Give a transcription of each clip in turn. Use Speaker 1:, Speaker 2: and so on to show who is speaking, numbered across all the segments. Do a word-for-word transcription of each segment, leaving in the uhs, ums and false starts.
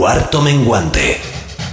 Speaker 1: Cuarto Menguante.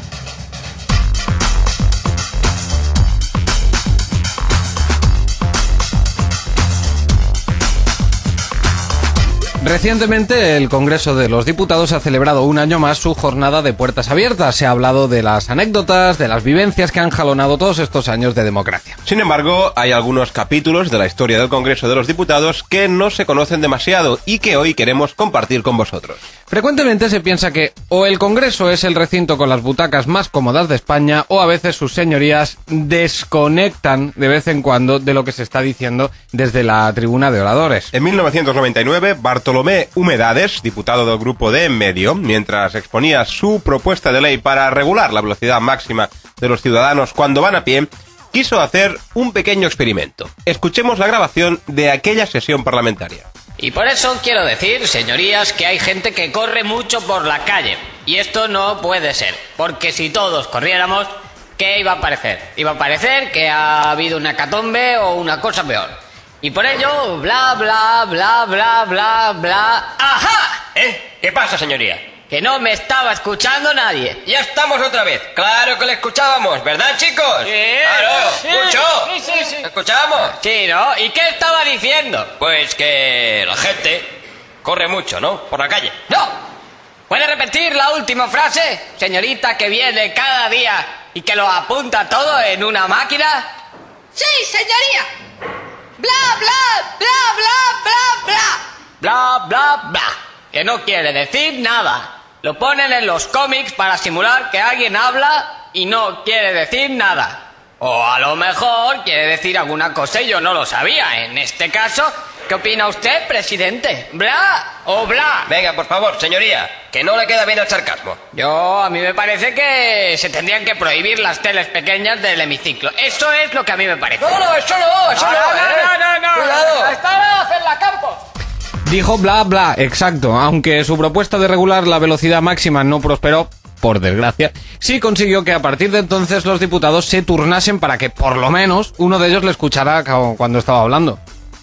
Speaker 2: Recientemente el Congreso de los Diputados ha celebrado un año más su jornada de puertas abiertas. Se ha hablado de las anécdotas, de las vivencias que han jalonado todos estos años de democracia.
Speaker 3: Sin embargo, hay algunos capítulos de la historia del Congreso de los Diputados que no se conocen demasiado y que hoy queremos compartir con vosotros.
Speaker 2: Frecuentemente se piensa que o el Congreso es el recinto con las butacas más cómodas de España o a veces sus señorías desconectan de vez en cuando de lo que se está diciendo desde la tribuna de oradores.
Speaker 3: En mil novecientos noventa y nueve, Bartolomé Humedades, diputado del grupo de En Medio, mientras exponía su propuesta de ley para regular la velocidad máxima de los ciudadanos cuando van a pie, quiso hacer un pequeño experimento. Escuchemos la grabación de aquella sesión parlamentaria.
Speaker 4: Y por eso quiero decir, señorías, que hay gente que corre mucho por la calle. Y esto no puede ser, porque si todos corriéramos, ¿qué iba a parecer? Iba a parecer que ha habido una hecatombe o una cosa peor. Y por ello, bla, bla, bla, bla, bla, bla... ¡Ajá!
Speaker 5: ¿Eh? ¿Qué pasa, señoría?
Speaker 4: Que no me estaba escuchando nadie.
Speaker 5: Ya estamos otra vez. Claro que le escuchábamos, ¿verdad, chicos?
Speaker 4: Sí,
Speaker 5: ¡Claro!
Speaker 4: sí,
Speaker 5: ¿Escuchó?
Speaker 4: sí, sí, sí.
Speaker 5: ¿Escuchábamos?
Speaker 4: Sí, ¿no? ¿Y qué estaba diciendo?
Speaker 5: Pues que la gente corre mucho, ¿no? Por la calle.
Speaker 4: ¡No! ¿Puede repetir la última frase, señorita, que viene cada día y que lo apunta todo en una máquina?
Speaker 6: Sí, señoría. Bla, bla, bla, bla, bla, bla.
Speaker 4: Bla, bla, bla. Que no quiere decir nada. Lo ponen en los cómics para simular que alguien habla y no quiere decir nada. O a lo mejor quiere decir alguna cosa y yo no lo sabía. En este caso, ¿qué opina usted, presidente? ¿Bla o bla?
Speaker 5: Venga, por favor, señoría, que no le queda bien el sarcasmo.
Speaker 4: Yo, a mí me parece que se tendrían que prohibir las teles pequeñas del hemiciclo. Eso es lo que a mí me parece.
Speaker 5: No, no, eso no, eso no,
Speaker 4: no,
Speaker 5: ¿eh?
Speaker 4: no, no, no,
Speaker 5: Cuidado.
Speaker 4: ¡Está hacer la Campos!
Speaker 2: Dijo bla bla, exacto, aunque su propuesta de regular la velocidad máxima no prosperó, por desgracia, sí consiguió que a partir de entonces los diputados se turnasen para que por lo menos uno de ellos le escuchara cuando estaba hablando.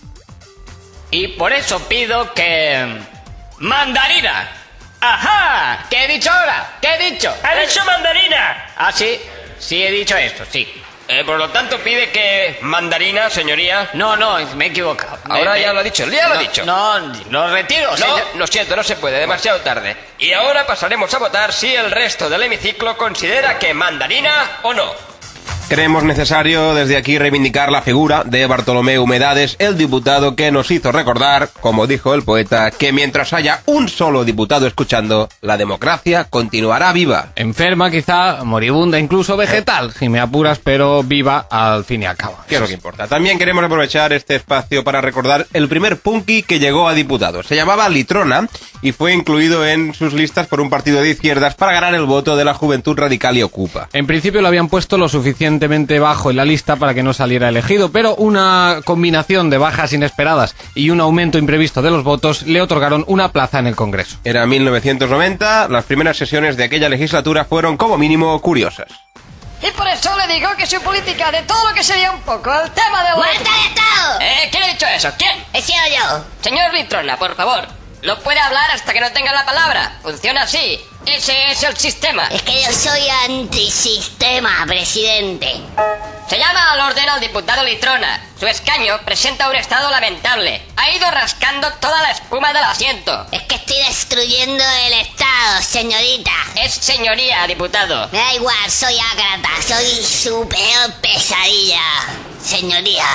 Speaker 4: Y por eso pido que... ¡Mandarina! ¡Ajá! ¿Qué he dicho ahora? ¿Qué he dicho?
Speaker 5: ¡Ha dicho mandarina!
Speaker 4: Ah, sí, sí he dicho esto, sí.
Speaker 5: Eh, por lo tanto, pide que mandarina, señoría.
Speaker 4: No, no, me he equivocado.
Speaker 5: Ahora
Speaker 4: Me-
Speaker 5: ya lo ha dicho, ya lo
Speaker 4: no,
Speaker 5: ha dicho.
Speaker 4: No, lo retiro.
Speaker 5: No,
Speaker 4: señor.
Speaker 5: lo siento, no se puede, demasiado tarde. Y ahora pasaremos a votar si el resto del hemiciclo considera que mandarina o no.
Speaker 3: Creemos necesario desde aquí reivindicar la figura de Bartolomé Humedades, el diputado que nos hizo recordar, como dijo el poeta, que mientras haya un solo diputado escuchando, la democracia continuará viva.
Speaker 2: Enferma quizá, moribunda, incluso vegetal, si me apuras, pero viva al fin y al cabo.
Speaker 3: ¿Qué es lo que importa? También queremos aprovechar este espacio para recordar el primer punky que llegó a diputado. Se llamaba Litrona y fue incluido en sus listas por un partido de izquierdas para ganar el voto de la Juventud Radical y Ocupa.
Speaker 2: En principio lo habían puesto lo suficientemente bajo en la lista para que no saliera elegido, pero una combinación de bajas inesperadas y un aumento imprevisto de los votos le otorgaron una plaza en el Congreso.
Speaker 3: Era mil novecientos noventa, las primeras sesiones de aquella legislatura fueron como mínimo curiosas.
Speaker 6: Y por eso le digo que soy política de todo lo que sería un poco el tema de la...
Speaker 7: ¡Muerta de Estado!
Speaker 4: ¿Eh? ¿Quién ha dicho eso? ¿Quién?
Speaker 7: He sido yo.
Speaker 4: Señor Litrona, por favor. No puede hablar hasta que no tenga la palabra. Funciona así. Ese es el sistema.
Speaker 7: Es que yo soy antisistema, presidente.
Speaker 4: Se llama al orden al diputado Litrona. Su escaño presenta un estado lamentable. Ha ido rascando toda la espuma del asiento.
Speaker 7: Es que estoy destruyendo el Estado, señorita.
Speaker 4: Es señoría, diputado.
Speaker 7: Me da igual, soy ágrata, soy su peor pesadilla, señoría.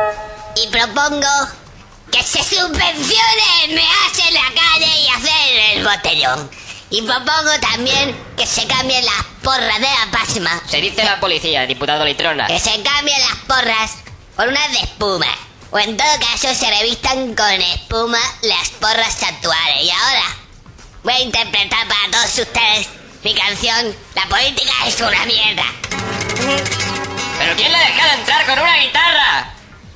Speaker 7: Y propongo que se subvencione mearse en la calle y hacer el botellón. Y propongo también que se cambien las porras de la pasma.
Speaker 4: Se dice la policía, diputado Litrona.
Speaker 7: Que se cambien las porras por unas de espuma. O en todo caso se revistan con espuma las porras actuales. Y ahora voy a interpretar para todos ustedes mi canción La política es una mierda.
Speaker 4: ¿Pero quién le ha dejado entrar con una guitarra?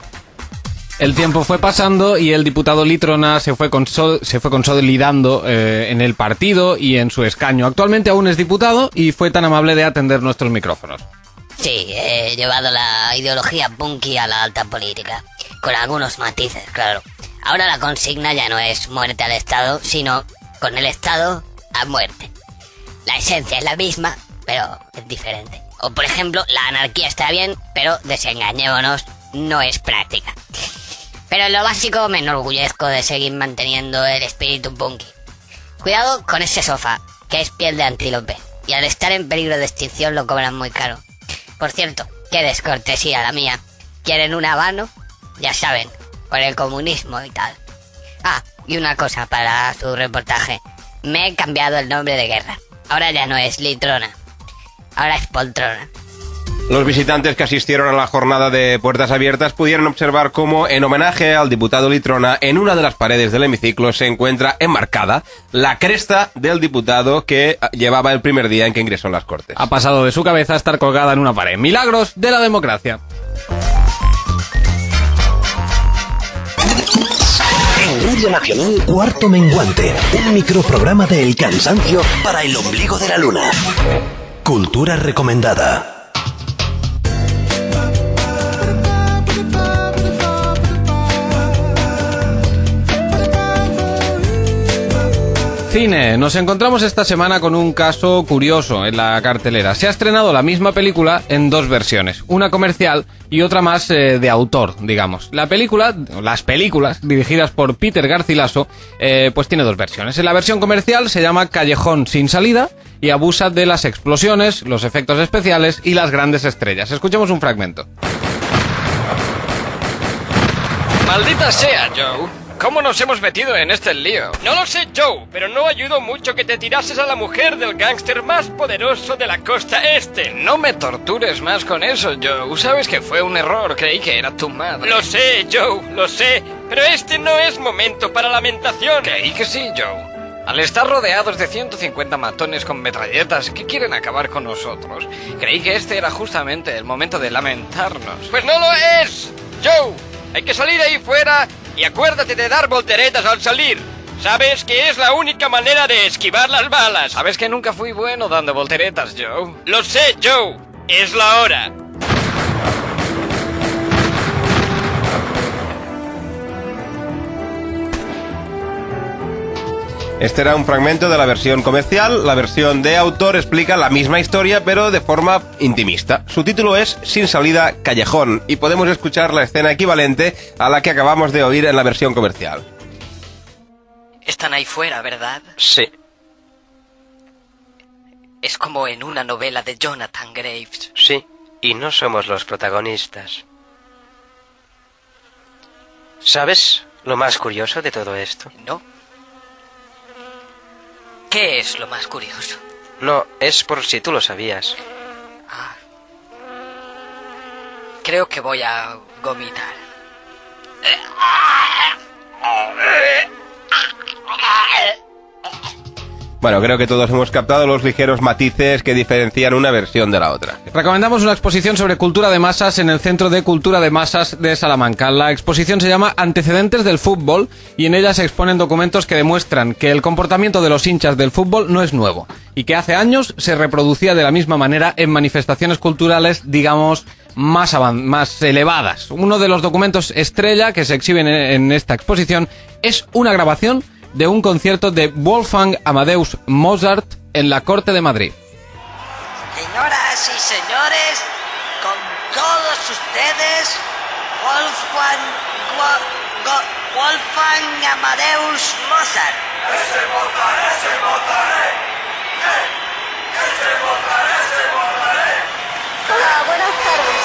Speaker 2: El tiempo fue pasando y el diputado Litrona se fue, consol- se fue consolidando eh, en el partido y en su escaño. Actualmente aún es diputado y fue tan amable de atender nuestros micrófonos.
Speaker 7: Sí, he llevado la ideología punky a la alta política, con algunos matices, claro. Ahora la consigna ya no es muerte al Estado, sino con el Estado a muerte. la esencia es la misma, pero es diferente. O por ejemplo, la anarquía está bien, pero desengañémonos, no es práctica. Pero en lo básico me enorgullezco de seguir manteniendo el espíritu punky. Cuidado con ese sofá, que es piel de antílope, y al estar en peligro de extinción lo cobran muy caro. Por cierto, qué descortesía la mía. ¿Quieren un habano? Ya saben, por el comunismo y tal. Ah, y una cosa para su reportaje. Me he cambiado el nombre de guerra. Ahora ya no es litrona, ahora es poltrona.
Speaker 3: Los visitantes que asistieron a la jornada de puertas abiertas pudieron observar cómo, en homenaje al diputado Litrona, en una de las paredes del hemiciclo se encuentra enmarcada la cresta del diputado que llevaba el primer día en que ingresó en las Cortes.
Speaker 2: Ha pasado de su cabeza a estar colgada en una pared. Milagros de la democracia.
Speaker 1: En Radio Nacional, Cuarto Menguante, un microprograma de El Cansancio para el ombligo de la luna. Cultura recomendada.
Speaker 2: Cine. Nos encontramos esta semana con un caso curioso en la cartelera. Se ha estrenado la misma película en dos versiones, una comercial y otra más eh, de autor, digamos. La película, las películas dirigidas por Peter Garcilaso, eh, pues tiene dos versiones. En la versión comercial se llama Callejón sin salida y abusa de las explosiones, los efectos especiales y las grandes estrellas. Escuchemos un fragmento.
Speaker 5: Maldita sea, Joe. ¿Cómo nos hemos metido en este lío? No lo sé, Joe, pero no ayudó mucho que te tirases a la mujer del gángster más poderoso de la costa este. No me tortures más con eso, Joe. Sabes que fue un error, creí que era tu madre. Lo sé, Joe, lo sé, pero este no es momento para lamentación. Creí que sí, Joe. Al estar rodeados de ciento cincuenta matones con metralletas que quieren acabar con nosotros, creí que este era justamente el momento de lamentarnos. ¡Pues no lo es! Joe, hay que salir ahí fuera y acuérdate de dar volteretas al salir. Sabes que es la única manera de esquivar las balas. Sabes que nunca fui bueno dando volteretas, Joe. Lo sé, Joe. Es la hora.
Speaker 3: Este era un fragmento de la versión comercial. La versión de autor explica la misma historia, pero de forma intimista. Su título es Sin salida, callejón, y podemos escuchar la escena equivalente a la que acabamos de oír en la versión comercial.
Speaker 8: Están ahí fuera, ¿verdad?
Speaker 5: Sí.
Speaker 8: Es como en una novela de Jonathan Graves.
Speaker 9: Sí, y no somos los protagonistas. ¿Sabes lo más curioso de todo esto?
Speaker 8: ¿No? ¿Qué es lo más curioso?
Speaker 9: No, es por si tú lo sabías.
Speaker 8: Ah. Creo que voy a vomitar.
Speaker 3: Bueno, creo que todos hemos captado los ligeros matices que diferencian una versión de la otra.
Speaker 2: Recomendamos una exposición sobre cultura de masas en el Centro de Cultura de Masas de Salamanca. La exposición se llama Antecedentes del Fútbol y en ella se exponen documentos que demuestran que el comportamiento de los hinchas del fútbol no es nuevo y que hace años se reproducía de la misma manera en manifestaciones culturales, digamos, más, avan- más elevadas. Uno de los documentos estrella que se exhiben en, en esta exposición es una grabación de un concierto de Wolfgang Amadeus Mozart en la Corte de Madrid.
Speaker 10: Señoras y señores, con todos ustedes, Wolfgang, Wo- Go- Wolfgang Amadeus Mozart.
Speaker 11: ¡Ese Mozart, ese Mozart! ¡Eh! ¡Ese Mozart, ese Mozart!
Speaker 12: Hola, buenas tardes.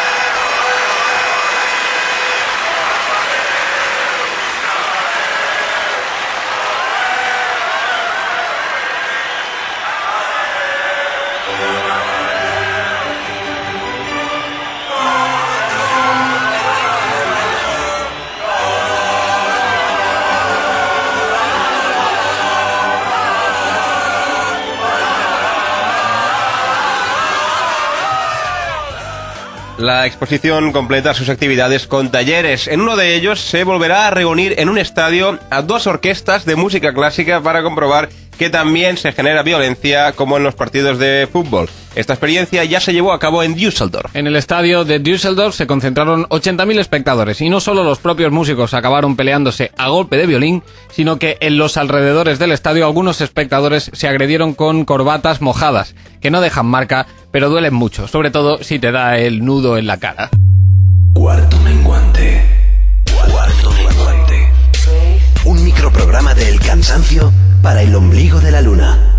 Speaker 3: La exposición completa sus actividades con talleres. En uno de ellos se volverá a reunir en un estadio a dos orquestas de música clásica para comprobar que también se genera violencia como en los partidos de fútbol. Esta experiencia ya se llevó a cabo en Düsseldorf.
Speaker 2: En el estadio de Düsseldorf se concentraron ochenta mil espectadores y no solo los propios músicos acabaron peleándose a golpe de violín, sino que en los alrededores del estadio algunos espectadores se agredieron con corbatas mojadas, que no dejan marca, pero duelen mucho, sobre todo si te da el nudo en la cara.
Speaker 1: Cuarto menguante. Cuarto menguante. Un microprograma de El Cansancio para el ombligo de la luna.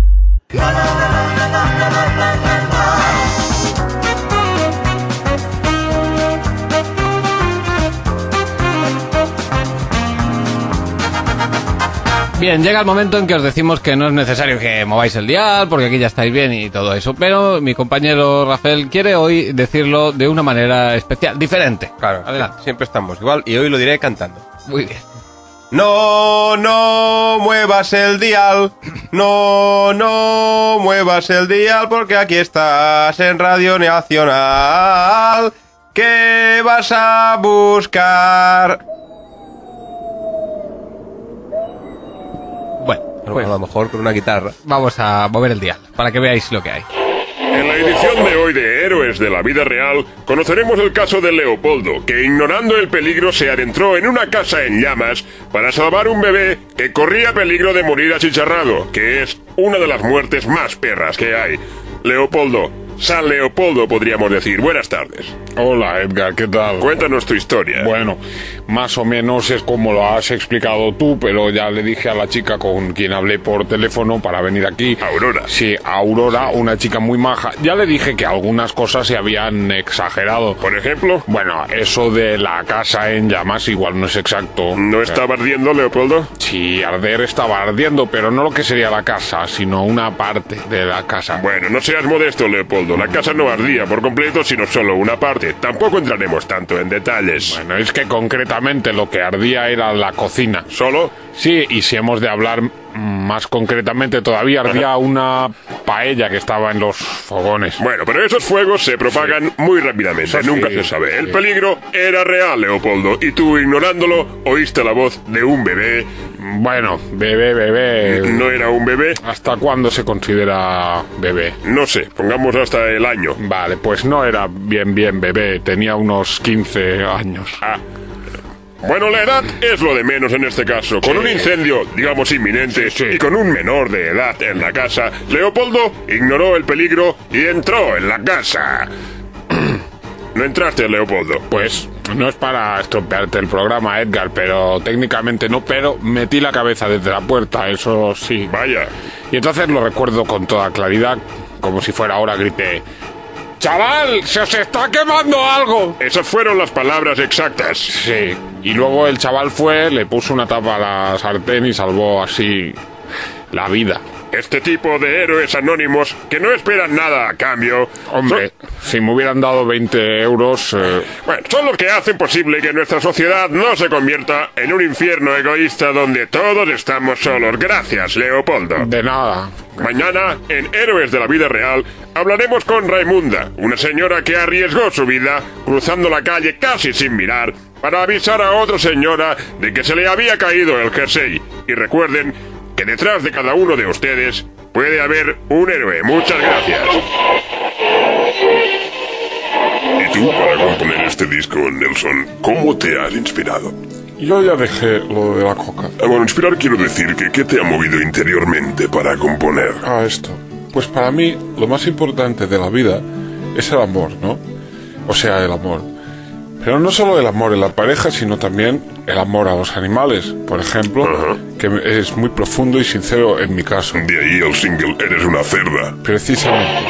Speaker 2: Bien, llega el momento en que os decimos que no es necesario que mováis el dial, porque aquí ya estáis bien y todo eso, pero mi compañero Rafael quiere hoy decirlo de una manera especial, diferente.
Speaker 3: Claro, adelante. Siempre estamos igual y hoy lo diré cantando.
Speaker 2: Muy bien.
Speaker 3: No, no muevas el dial, no, no muevas el dial, porque aquí estás en Radio Nacional. ¿Qué vas a buscar?
Speaker 2: Bueno, pues,
Speaker 3: a lo mejor con una guitarra.
Speaker 2: Vamos a mover el dial, para que veáis lo que hay.
Speaker 13: En la edición de hoy de Héroes de la Vida Real, conoceremos el caso de Leopoldo, que ignorando el peligro se adentró en una casa en llamas para salvar un bebé que corría peligro de morir achicharrado, que es una de las muertes más perras que hay. Leopoldo, San Leopoldo podríamos decir. Buenas tardes.
Speaker 14: Hola Edgar, ¿qué tal?
Speaker 13: Cuéntanos tu historia.
Speaker 14: Bueno, más o menos es como lo has explicado tú, pero ya le dije a la chica con quien hablé por teléfono para venir aquí.
Speaker 13: Aurora.
Speaker 14: Sí, Aurora, sí. Una chica muy maja. Ya le dije que algunas cosas se habían exagerado.
Speaker 13: ¿Por ejemplo?
Speaker 14: Bueno, eso de la casa en llamas igual no es exacto.
Speaker 13: ¿No estaba ardiendo, Leopoldo?
Speaker 14: Sí, arder estaba ardiendo, pero no lo que sería la casa, sino una parte de la casa.
Speaker 13: Bueno, no seas modesto, Leopoldo. La casa no ardía por completo, sino solo una parte. Tampoco entraremos tanto en detalles.
Speaker 14: Bueno, es que concretamente lo que ardía era la cocina.
Speaker 13: ¿Solo?
Speaker 14: Sí, y si hemos de hablar más concretamente todavía, ardía Ajá. una paella que estaba en los fogones.
Speaker 13: Bueno, pero esos fuegos se propagan sí. muy rápidamente, sí, nunca se sabe. El sí. peligro era real, Leopoldo, y tú, ignorándolo, oíste la voz de un bebé.
Speaker 14: Bueno, bebé, bebé...
Speaker 13: ¿No era un bebé?
Speaker 14: ¿Hasta cuándo se considera bebé?
Speaker 13: No sé, pongamos hasta el año.
Speaker 14: Vale, pues no era bien, bien bebé, tenía unos quince años.
Speaker 13: Ah. Bueno, la edad es lo de menos en este caso. Con sí. un incendio, digamos, inminente, sí. y con un menor de edad en la casa, Leopoldo ignoró el peligro y entró en la casa. ¿No entraste, Leopoldo?
Speaker 14: Pues no es para estropearte el programa, Edgar, pero técnicamente no, pero metí la cabeza desde la puerta, eso sí.
Speaker 13: Vaya.
Speaker 14: Y entonces lo recuerdo con toda claridad, como si fuera ahora, grité: ¡Chaval, se os está quemando algo!
Speaker 13: Esas fueron las palabras exactas.
Speaker 14: Sí, y luego el chaval fue, le puso una tapa a la sartén y salvó así la vida.
Speaker 13: Este tipo de héroes anónimos que no esperan nada a cambio...
Speaker 14: Hombre, son... si me hubieran dado veinte euros... Eh...
Speaker 13: Bueno, son los que hacen posible que nuestra sociedad no se convierta en un infierno egoísta donde todos estamos solos. Gracias, Leopoldo.
Speaker 14: De nada.
Speaker 13: Mañana, en Héroes de la Vida Real, hablaremos con Raimunda, una señora que arriesgó su vida cruzando la calle casi sin mirar para avisar a otra señora de que se le había caído el jersey. Y recuerden que detrás de cada uno de ustedes puede haber un héroe. Muchas gracias.
Speaker 15: ¿Y tú, para componer este disco, Nelson, cómo te has inspirado?
Speaker 14: Yo ya dejé lo de la coca.
Speaker 15: Ah, bueno, inspirar quiero decir que ¿qué te ha movido interiormente para componer?
Speaker 14: Ah, esto. Pues para mí, lo más importante de la vida es el amor, ¿no? O sea, el amor. Pero no solo el amor en la pareja, sino también el amor a los animales, por ejemplo, Ajá. que es muy profundo y sincero en mi caso.
Speaker 15: De ahí el single Eres una cerda.
Speaker 14: Precisamente.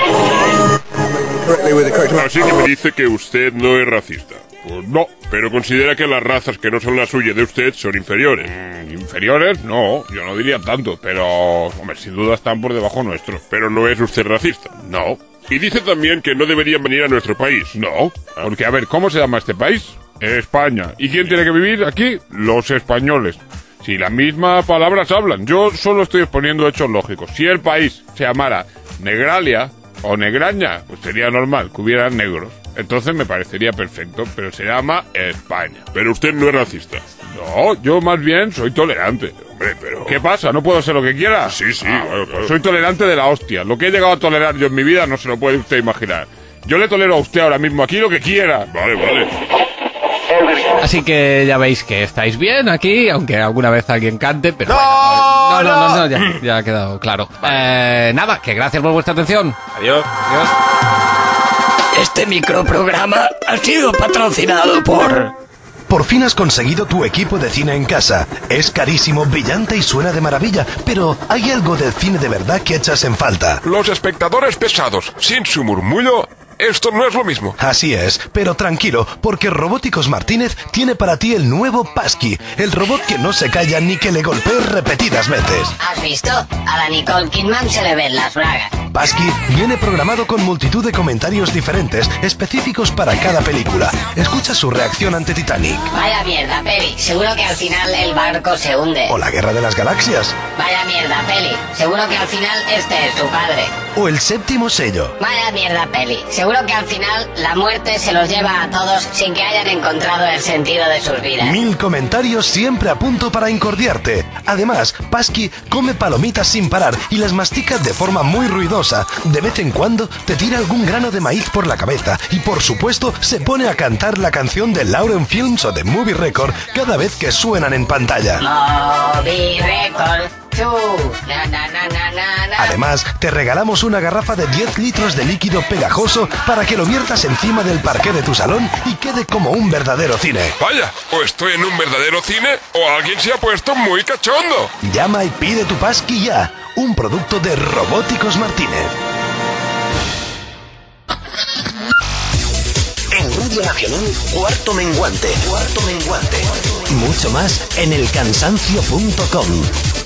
Speaker 13: Así que me dice que usted no es racista.
Speaker 14: Pues no.
Speaker 13: Pero considera que las razas que no son las suyas de usted son inferiores.
Speaker 14: Mm, ¿Inferiores? No, yo no diría tanto, pero, hombre, sin duda están por debajo nuestro.
Speaker 13: Pero no es usted racista.
Speaker 14: No.
Speaker 13: Y dice también que no deberían venir a nuestro país.
Speaker 14: No, porque a ver, ¿cómo se llama este país? España. ¿Y quién tiene que vivir aquí? Los españoles. Si las mismas palabras hablan, yo solo estoy exponiendo hechos lógicos. Si el país se llamara Negralia o Negraña, pues sería normal que hubieran negros. entonces me parecería perfecto, pero se llama España.
Speaker 15: Pero usted no es racista.
Speaker 14: No, yo más bien soy tolerante.
Speaker 15: Hombre, pero...
Speaker 14: ¿Qué pasa? ¿No puedo ser lo que quiera?
Speaker 15: Sí, sí,
Speaker 14: Ah,
Speaker 15: claro, claro.
Speaker 14: Soy tolerante de la hostia. Lo que he llegado a tolerar yo en mi vida no se lo puede usted imaginar. Yo le tolero a usted ahora mismo aquí lo que quiera.
Speaker 15: Vale, vale.
Speaker 2: Así que ya veis que estáis bien aquí, aunque alguna vez alguien cante, pero
Speaker 3: ¡No!
Speaker 2: bueno, no, no, no, no, ya, ya ha quedado claro. Eh, nada, que gracias por vuestra atención.
Speaker 3: Adiós.
Speaker 2: Adiós.
Speaker 5: Este microprograma ha sido patrocinado por...
Speaker 1: Por fin has conseguido tu equipo de cine en casa. Es carísimo, brillante y suena de maravilla, pero hay algo del cine de verdad que echas en falta.
Speaker 15: Los espectadores pesados, sin su murmullo, esto no es lo mismo.
Speaker 1: Así es, pero tranquilo, porque Robóticos Martínez tiene para ti el nuevo Pasqui, el robot que no se calla ni que le golpee repetidas veces.
Speaker 7: ¿Has visto? A la Nicole Kidman se le ven las bragas.
Speaker 1: Pasqui viene programado con multitud de comentarios diferentes, específicos para cada película. Escucha su reacción ante Titanic.
Speaker 7: Vaya mierda, peli. Seguro que al final el barco se hunde.
Speaker 1: O la Guerra de las Galaxias.
Speaker 7: Vaya mierda, peli. Seguro que al final este es su padre.
Speaker 1: O El Séptimo Sello.
Speaker 7: Vaya mierda, peli. Seguro que al final la muerte se los lleva a todos sin que hayan encontrado el sentido de sus vidas.
Speaker 1: Mil comentarios siempre a punto para incordiarte. Además, Pasqui come palomitas sin parar y las mastica de forma muy ruidosa. De vez en cuando te tira algún grano de maíz por la cabeza y por supuesto se pone a cantar la canción de Lauren Films o de Movie Record cada vez que suenan en pantalla.
Speaker 7: Movie Record. Na, na, na, na, na.
Speaker 1: Además, te regalamos una garrafa de diez litros de líquido pegajoso para que lo viertas encima del parqué de tu salón y quede como un verdadero cine.
Speaker 15: Vaya, o estoy en un verdadero cine o alguien se ha puesto muy cachondo.
Speaker 1: Llama y pide tu Pasqui ya, un producto de Robóticos Martínez. En Radio Nacional, Cuarto Menguante. Cuarto Menguante. Mucho más en el cansancio punto com.